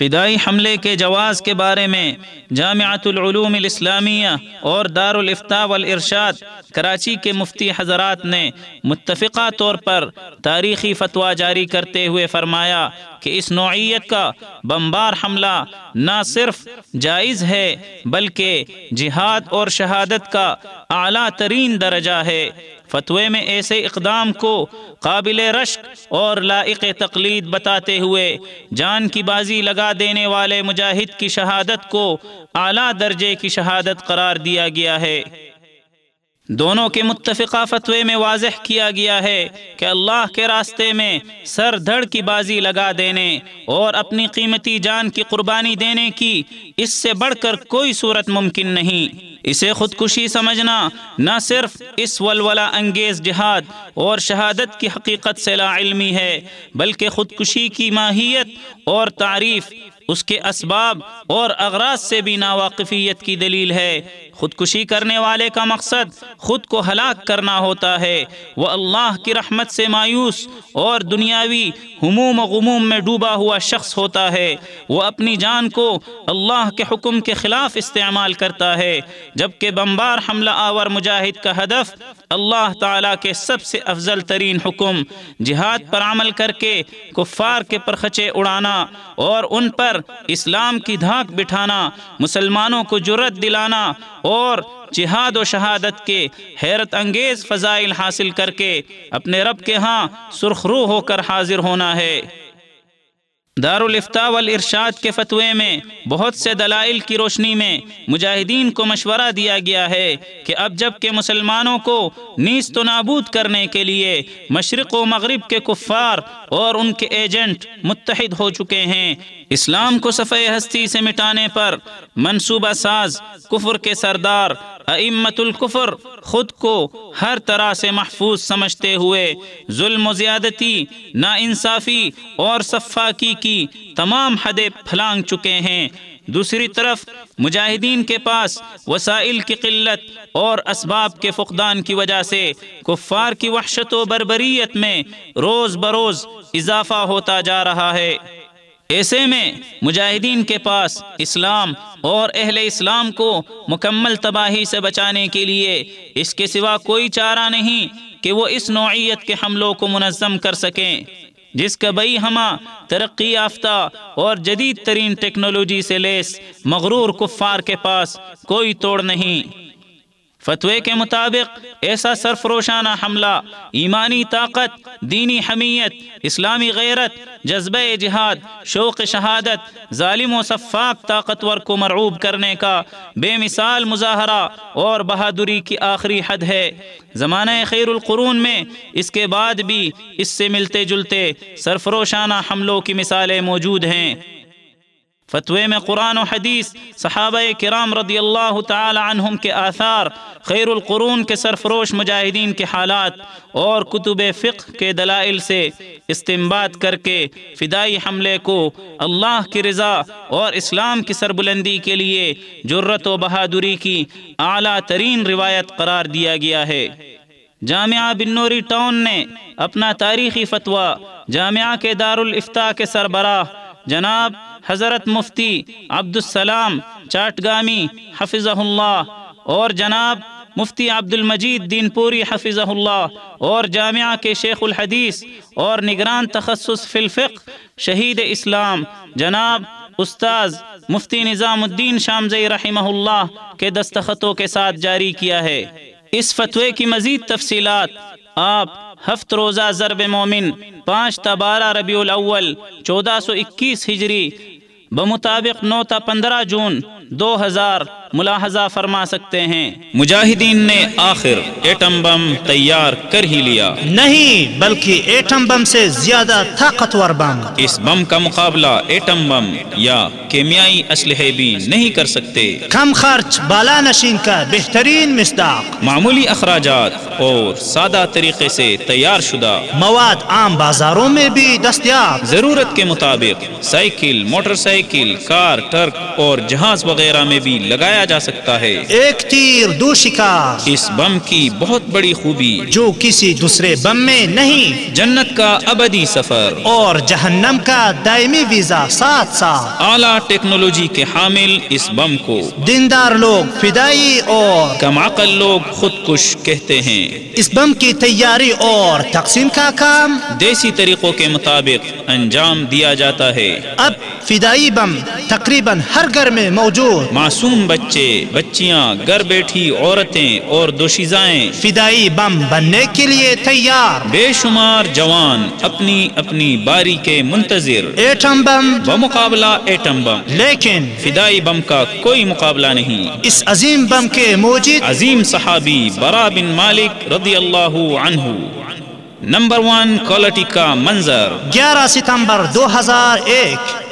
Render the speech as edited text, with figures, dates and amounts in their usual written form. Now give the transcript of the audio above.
فدائی حملے کے جواز کے بارے میں جامعۃ العلوم الاسلامیہ اور دارالافتاء والارشاد کراچی کے مفتی حضرات نے متفقہ طور پر تاریخی فتویٰ جاری کرتے ہوئے فرمایا کہ اس نوعیت کا بمبار حملہ نہ صرف جائز ہے بلکہ جہاد اور شہادت کا اعلیٰ ترین درجہ ہے۔ فتوے میں ایسے اقدام کو قابل رشک اور لائق تقلید بتاتے ہوئے جان کی بازی لگا دینے والے مجاہد کی شہادت کو اعلیٰ درجے کی شہادت قرار دیا گیا ہے۔ دونوں کے متفقہ فتوے میں واضح کیا گیا ہے کہ اللہ کے راستے میں سر دھڑ کی بازی لگا دینے اور اپنی قیمتی جان کی قربانی دینے کی اس سے بڑھ کر کوئی صورت ممکن نہیں۔ اسے خودکشی سمجھنا نہ صرف اس ولولہ انگیز جہاد اور شہادت کی حقیقت سے لا علمی ہے بلکہ خودکشی کی ماہیت اور تعریف، اس کے اسباب اور اغراض سے بھی ناواقفیت کی دلیل ہے۔ خودکشی کرنے والے کا مقصد خود کو ہلاک کرنا ہوتا ہے، وہ اللہ کی رحمت سے مایوس اور دنیاوی ہموم و غموم میں ڈوبا ہوا شخص ہوتا ہے۔ وہ اپنی جان کو اللہ کے حکم کے خلاف استعمال کرتا ہے، جبکہ بمبار حملہ آور مجاہد کا ہدف اللہ تعالیٰ کے سب سے افضل ترین حکم جہاد پر عمل کر کے کفار کے پرخچے اڑانا اور ان پر اسلام کی دھاک بٹھانا، مسلمانوں کو جرأت دلانا اور جہاد و شہادت کے حیرت انگیز فضائل حاصل کر کے اپنے رب کے ہاں سرخ رو ہو کر حاضر ہونا ہے۔ دارالافتاء والارشاد کے فتوے میں بہت سے دلائل کی روشنی میں مجاہدین کو مشورہ دیا گیا ہے کہ اب جب کہ مسلمانوں کو نیست و نابود کرنے کے لیے مشرق و مغرب کے کفار اور ان کے ایجنٹ متحد ہو چکے ہیں، اسلام کو صفحہ ہستی سے مٹانے پر منصوبہ ساز کفر کے سردار ائمۃ الکفر خود کو ہر طرح سے محفوظ سمجھتے ہوئے ظلم و زیادتی، ناانصافی اور سفاکی کی تمام حدیں پھلانگ چکے ہیں۔ دوسری طرف مجاہدین کے پاس وسائل کی قلت اور اسباب کے فقدان کی وجہ سے کفار کی وحشت و بربریت میں روز بروز اضافہ ہوتا جا رہا ہے۔ ایسے میں مجاہدین کے پاس اسلام اور اہل اسلام کو مکمل تباہی سے بچانے کے لیے اس کے سوا کوئی چارہ نہیں کہ وہ اس نوعیت کے حملوں کو منظم کر سکیں جس کا بئی ہمہ ترقی یافتہ اور جدید ترین ٹیکنالوجی سے لیس مغرور کفار کے پاس کوئی توڑ نہیں۔ فتوے کے مطابق ایسا سرفروشانہ حملہ ایمانی طاقت، دینی حمیت، اسلامی غیرت، جذبہ جہاد، شوق شہادت، ظالم و سفاک طاقتور کو مرعوب کرنے کا بے مثال مظاہرہ اور بہادری کی آخری حد ہے۔ زمانہ خیر القرون میں اس کے بعد بھی اس سے ملتے جلتے سرفروشانہ حملوں کی مثالیں موجود ہیں۔ فتوے میں قرآن و حدیث، صحابہ کرام رضی اللہ تعالی عنہم کے آثار، خیر القرون کے سرفروش مجاہدین کے حالات اور کتب فقہ کے دلائل سے استنباط کر کے فدائی حملے کو اللہ کی رضا اور اسلام کی سربلندی کے لیے جرأت و بہادری کی اعلیٰ ترین روایت قرار دیا گیا ہے۔ جامعہ بن نوری ٹاؤن نے اپنا تاریخی فتویٰ جامعہ کے دارالافتاء کے سربراہ جناب حضرت مفتی عبدالسلام چاٹگامی حفظہ اللہ اور جناب مفتی عبد المجید دین پوری حفظہ اللہ اور جامعہ کے شیخ الحدیث اور نگران تخصص فی الفقہ شہید اسلام جناب استاذ مفتی نظام الدین شامزئی رحمہ اللہ کے دستخطوں کے ساتھ جاری کیا ہے۔ اس فتوے کی مزید تفصیلات آپ ہفت روزہ ضرب مومن 5 تا 12 ربیع الاول 1421 ہجری بمطابق 9 تا 15 جون 2000 ملاحظہ فرما سکتے ہیں۔ مجاہدین نے آخر ایٹم بم تیار کر ہی لیا، نہیں بلکہ ایٹم بم سے زیادہ طاقتور بم۔ اس بم کا مقابلہ ایٹم بم یا کیمیائی اسلحے بھی نہیں کر سکتے۔ کم خرچ، بالا نشین کا بہترین مصداق، معمولی اخراجات اور سادہ طریقے سے تیار شدہ مواد عام بازاروں میں بھی دستیاب۔ ضرورت کے مطابق cycle, motorcycle, car, truck اور جہاز وغیرہ میں بھی لگایا ٹھہرایا جا سکتا ہے۔ ایک تیر دو شکار، اس بم کی بہت بڑی خوبی جو کسی دوسرے بم میں نہیں، جنت کا ابدی سفر اور جہنم کا دائمی ویزا ساتھ ساتھ۔ اعلیٰ ٹیکنالوجی کے حامل اس بم کو دیندار لوگ فدائی اور کم عقل لوگ خودکش کہتے ہیں۔ اس بم کی تیاری اور تقسیم کا کام دیسی طریقوں کے مطابق انجام دیا جاتا ہے۔ اب فدائی بم تقریباً ہر گھر میں موجود۔ معصوم بچے، بچیاں، گھر بیٹھی عورتیں اور دوشیزائیں، فدائی بم بننے کے لیے تیار۔ بے شمار جوان اپنی اپنی باری کے منتظر۔ ایٹم بم، بمقابلہ ایٹم بم، لیکن فدائی بم کا کوئی مقابلہ نہیں۔ اس عظیم بم کے موجد عظیم صحابی برا بن مالک رضی اللہ عنہ۔ نمبر 1 کوالٹی کا منظر۔ 11 ستمبر 2001